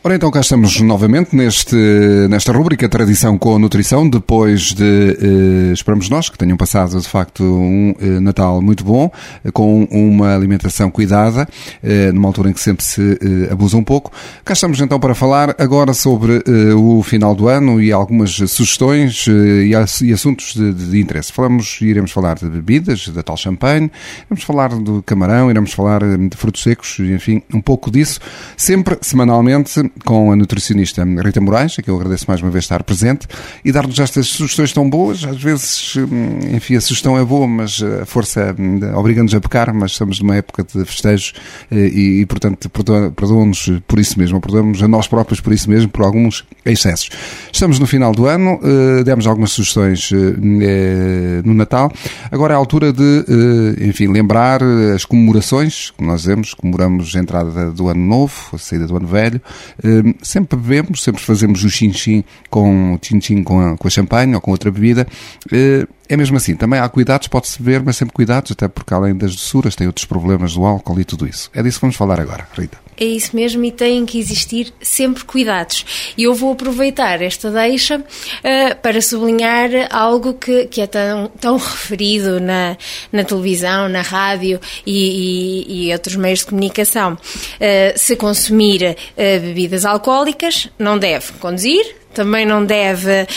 Ora, então cá estamos novamente nesta rúbrica Tradição com Nutrição, depois de, esperamos nós, que tenham passado de facto um Natal muito bom, com uma alimentação cuidada, numa altura em que sempre se abusa um pouco. Cá estamos então para falar agora sobre o final do ano e algumas sugestões e assuntos de interesse. Iremos falar de bebidas, da tal champanhe, iremos falar do camarão, iremos falar de frutos secos, enfim, um pouco disso, sempre semanalmente, com a nutricionista Rita Moraes, a que eu agradeço mais uma vez estar presente, e dar-nos estas sugestões tão boas. Às vezes, enfim, a sugestão é boa, mas a força obriga-nos a pecar, mas estamos numa época de festejos e portanto, perdoam-nos por isso mesmo, perdoamos a nós próprios por isso mesmo, por alguns excessos. Estamos no final do ano, demos algumas sugestões no Natal. Agora é a altura de, enfim, lembrar as comemorações, como nós dizemos, comemoramos a entrada do Ano Novo, a saída do Ano Velho. Sempre bebemos, sempre fazemos o chin-chin com a champanhe ou com outra bebida. É mesmo assim, também há cuidados, pode-se beber, mas sempre cuidados, até porque além das doçuras tem outros problemas do álcool e tudo isso. É disso que vamos falar agora, Rita. É isso mesmo, e têm que existir sempre cuidados. E eu vou aproveitar esta deixa para sublinhar algo que é tão referido na televisão, na rádio e outros meios de comunicação. Se consumir bebidas alcoólicas, não deve conduzir. Também não deve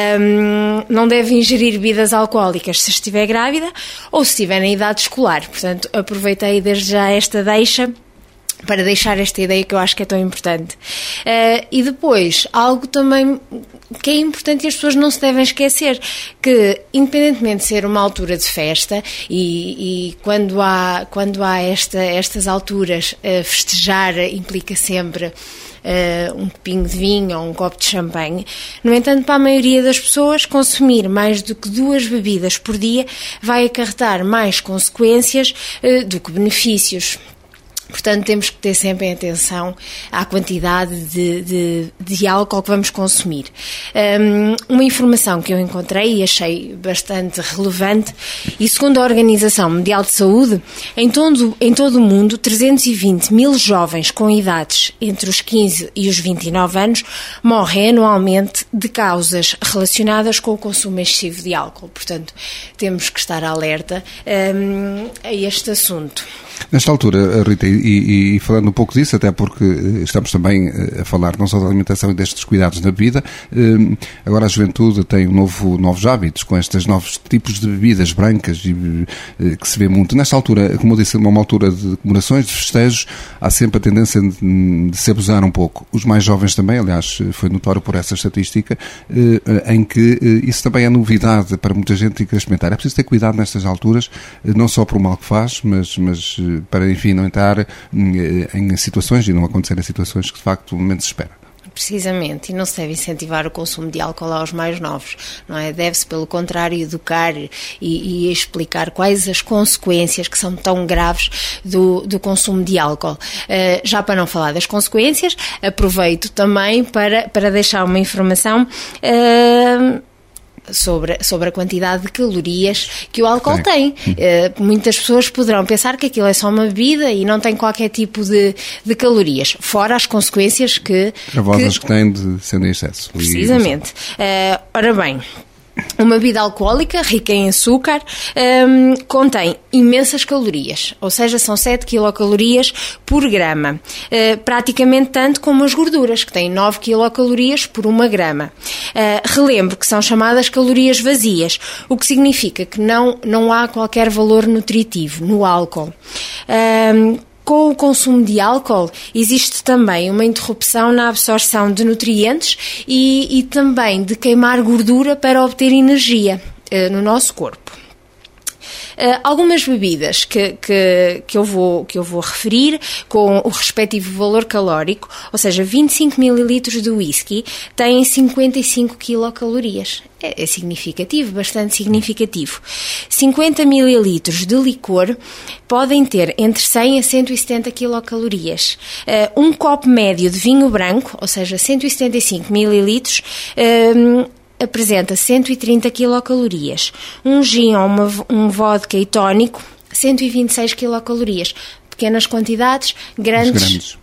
ingerir bebidas alcoólicas se estiver grávida ou se estiver na idade escolar. Portanto, aproveitei desde já esta deixa para deixar esta ideia que eu acho que é tão importante. E depois, algo também que é importante e as pessoas não se devem esquecer, que independentemente de ser uma altura de festa e quando há estas alturas, festejar implica sempre um copinho de vinho ou um copo de champanhe. No entanto, para a maioria das pessoas, consumir mais do que 2 bebidas por dia vai acarretar mais consequências do que benefícios. Portanto, temos que ter sempre em atenção à quantidade de álcool que vamos consumir. Uma informação que eu encontrei e achei bastante relevante, e segundo a Organização Mundial de Saúde, em todo o mundo, 320 mil jovens com idades entre os 15 e os 29 anos morrem anualmente de causas relacionadas com o consumo excessivo de álcool. Portanto, temos que estar alerta a este assunto. Nesta altura, Rita, e falando um pouco disso, até porque estamos também a falar não só da alimentação e destes cuidados na bebida, agora a juventude tem novos hábitos com estes novos tipos de bebidas brancas que se vê muito. Nesta altura, como eu disse, numa altura de comemorações, de festejos, há sempre a tendência de se abusar um pouco. Os mais jovens também, aliás, foi notório por essa estatística, em que isso também é novidade para muita gente e quer experimentar. É preciso ter cuidado nestas alturas, não só por o mal que faz, mas para, enfim, não entrar em situações e não acontecerem situações que de facto no momento se espera. Precisamente, e não se deve incentivar o consumo de álcool aos mais novos, não é? Deve-se, pelo contrário, educar e explicar quais as consequências que são tão graves do consumo de álcool. Já para não falar das consequências, aproveito também para deixar uma informação sobre a quantidade de calorias que o álcool tem. Muitas pessoas poderão pensar que aquilo é só uma bebida e não tem qualquer tipo de calorias, fora as consequências gravosas que têm de ser em excesso. Precisamente. Ora bem, uma bebida alcoólica rica em açúcar contém imensas calorias, ou seja, são 7 quilocalorias por grama, praticamente tanto como as gorduras, que têm 9 quilocalorias por 1 grama. Relembro que são chamadas calorias vazias, o que significa que não há qualquer valor nutritivo no álcool. Com o consumo de álcool, existe também uma interrupção na absorção de nutrientes e também de queimar gordura para obter energia no nosso corpo. Algumas bebidas que eu vou referir com o respectivo valor calórico, ou seja, 25 ml de whisky têm 55 quilocalorias. É significativo, bastante significativo. 50 ml de licor podem ter entre 100 a 170 quilocalorias. Um copo médio de vinho branco, ou seja, 175 ml, apresenta 130 quilocalorias. Um gin ou um vodka e tónico, 126 quilocalorias. Pequenas quantidades, grandes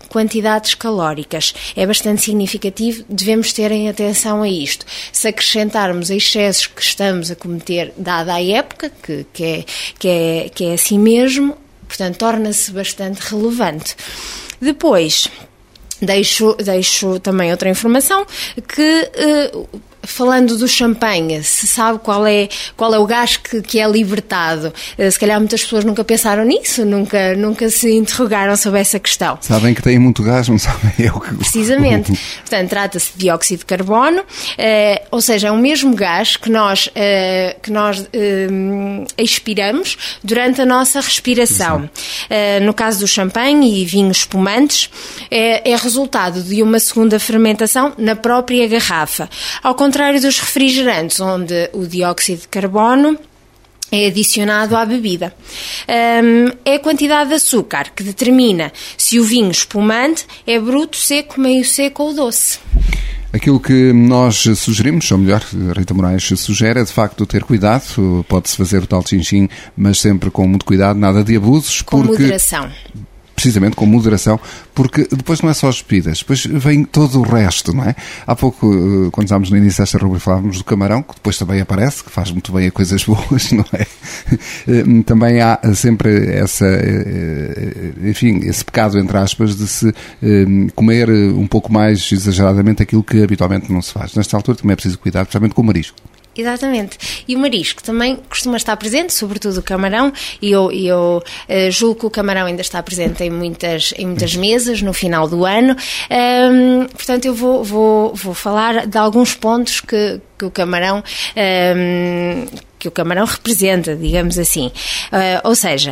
quantidades calóricas. É bastante significativo, devemos terem atenção a isto. Se acrescentarmos excessos que estamos a cometer, dada a época, que é assim mesmo, portanto, torna-se bastante relevante. Depois, deixo também outra informação, que falando do champanhe, se sabe qual é o gás que é libertado. Se calhar muitas pessoas nunca pensaram nisso, nunca se interrogaram sobre essa questão. Sabem que tem muito gás, não sabem? Precisamente. Portanto, trata-se de dióxido de carbono, ou seja, é o mesmo gás que nós expiramos durante a nossa respiração. No caso do champanhe e vinhos espumantes, é resultado de uma segunda fermentação na própria garrafa. Ao contrário dos refrigerantes, onde o dióxido de carbono é adicionado à bebida. É a quantidade de açúcar que determina se o vinho espumante é bruto, seco, meio seco ou doce. Aquilo que nós sugerimos, ou melhor, Rita Moraes sugere, é de facto ter cuidado. Pode-se fazer o tal chin-chin, mas sempre com muito cuidado, nada de abusos. Com moderação. Precisamente, com moderação, porque depois não é só as bebidas, depois vem todo o resto, não é? Há pouco, quando estávamos no início desta rubrica, falávamos do camarão, que depois também aparece, que faz muito bem a coisas boas, não é? Também há sempre esse pecado, entre aspas, de se comer um pouco mais exageradamente aquilo que habitualmente não se faz. Nesta altura também é preciso cuidar, especialmente com o marisco. Exatamente. E o marisco também costuma estar presente, sobretudo o camarão, e eu julgo que o camarão ainda está presente em muitas mesas no final do ano. Portanto, eu vou falar de alguns pontos que o camarão representa, digamos assim. Ou seja,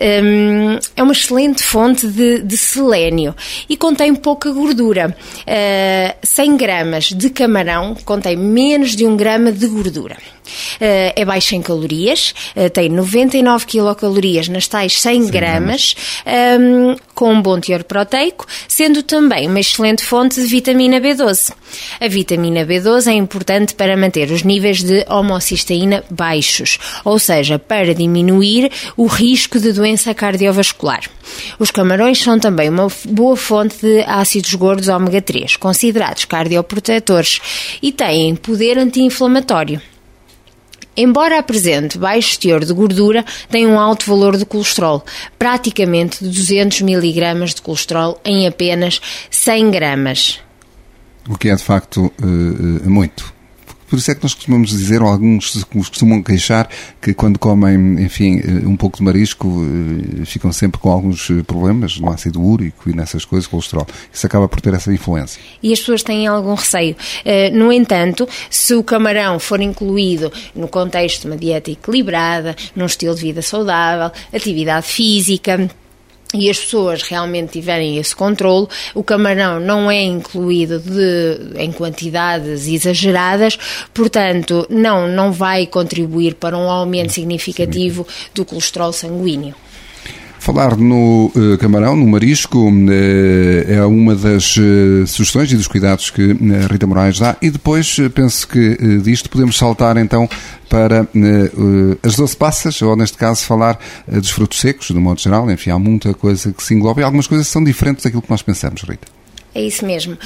é uma excelente fonte de selénio e contém pouca gordura. 100 gramas de camarão contém menos de 1 grama de gordura. É baixo em calorias, tem 99 quilocalorias nas tais 100 gramas, com um bom teor proteico, sendo também uma excelente fonte de vitamina B12. A vitamina B12 é importante para manter os níveis de homocisteína baixos, ou seja, para diminuir o risco de doença cardiovascular. Os camarões são também uma boa fonte de ácidos gordos ômega 3, considerados cardioprotetores, e têm poder anti-inflamatório. Embora apresente baixo teor de gordura, tem um alto valor de colesterol, praticamente 200 mg de colesterol em apenas 100 gramas. O que é, de facto, muito. Por isso é que nós costumamos dizer, ou alguns costumam queixar, que quando comem, enfim, um pouco de marisco, ficam sempre com alguns problemas no ácido úrico e nessas coisas, colesterol. Isso acaba por ter essa influência. E as pessoas têm algum receio. No entanto, se o camarão for incluído no contexto de uma dieta equilibrada, num estilo de vida saudável, atividade física, e as pessoas realmente tiverem esse controle, o camarão não é incluído em quantidades exageradas, portanto, não vai contribuir para um aumento significativo do colesterol sanguíneo. Falar no camarão, no marisco, é uma das sugestões e dos cuidados que a Rita Moraes dá. E depois, penso que disto podemos saltar então para as 12 passas, ou neste caso falar dos frutos secos, de modo geral. Enfim, há muita coisa que se engloba e algumas coisas são diferentes daquilo que nós pensamos, Rita. É isso mesmo.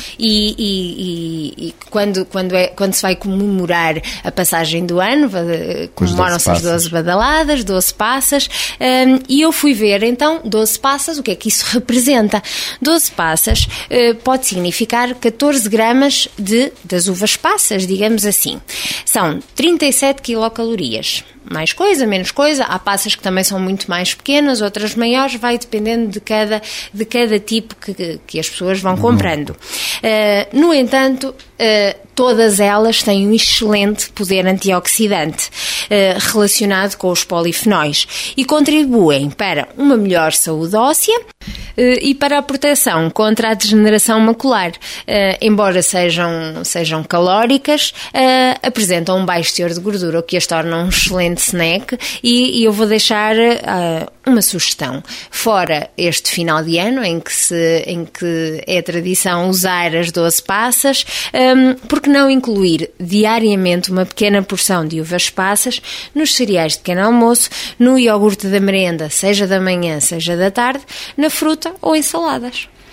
E quando se vai comemorar a passagem do ano, comemoram-se as 12 badaladas, 12 passas, e eu fui ver, então, 12 passas, o que é que isso representa? 12 passas pode significar 14 gramas das uvas passas, digamos assim. São 37 quilocalorias. Mais coisa, menos coisa, há passas que também são muito mais pequenas, outras maiores, vai dependendo de cada tipo que as pessoas vão comprando. No entanto, todas elas têm um excelente poder antioxidante relacionado com os polifenóis e contribuem para uma melhor saúde óssea e para a proteção contra a degeneração macular. Embora sejam calóricas, apresentam um baixo teor de gordura, o que as torna um excelente snack, e eu vou deixar uma sugestão. Fora este final de ano, em que é tradição usar as 12 passas, por que não incluir diariamente uma pequena porção de uvas passas nos cereais de pequeno almoço, no iogurte da merenda, seja da manhã, seja da tarde, na fruta ou em saladas.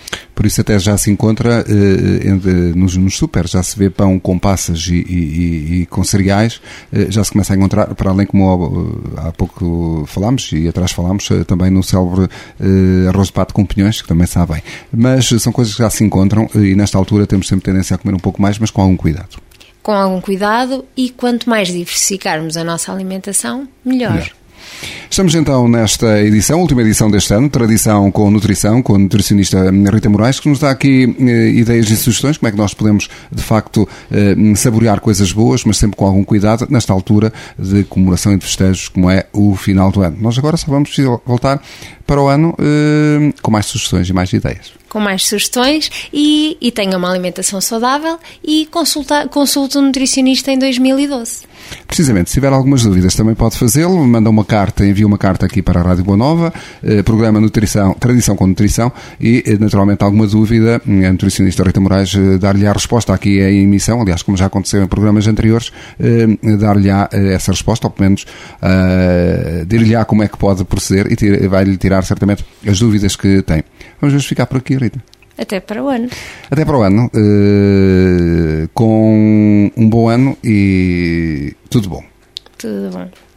Por isso até já se encontra nos super, já se vê pão com passas e com cereais, já se começa a encontrar, para além, como há pouco falámos e atrás falámos, também no célebre arroz de pato com pinhões, que também sabe bem. Mas são coisas que já se encontram e nesta altura temos sempre tendência a comer um pouco mais, mas com algum cuidado. Com algum cuidado, e quanto mais diversificarmos a nossa alimentação, melhor. Estamos então nesta edição, última edição deste ano, Tradição com Nutrição, com a nutricionista Rita Moraes, que nos dá aqui ideias e sugestões, como é que nós podemos, de facto, saborear coisas boas, mas sempre com algum cuidado, nesta altura de comemoração e de festejos, como é o final do ano. Nós agora só vamos voltar para o ano com mais sugestões e mais ideias. Com mais sugestões e tenha uma alimentação saudável e consulte um nutricionista em 2012. Precisamente, se tiver algumas dúvidas também pode fazê-lo, manda uma carta, envia uma carta aqui para a Rádio Boa Nova, programa Tradição com Nutrição, e naturalmente alguma dúvida, a nutricionista Rita Moraes dar-lhe a resposta aqui em emissão, aliás, como já aconteceu em programas anteriores, dar-lhe essa resposta, ou pelo menos dir-lhe como é que pode proceder e vai-lhe tirar certamente as dúvidas que tem. Vamos ficar por aqui, Rita. Até para o ano. Até para o ano, com um bom ano e tudo bom. Tudo bom.